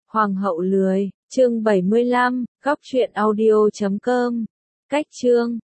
Hoàng hậu lười, chương 75, góc truyện audio.com. Cách chương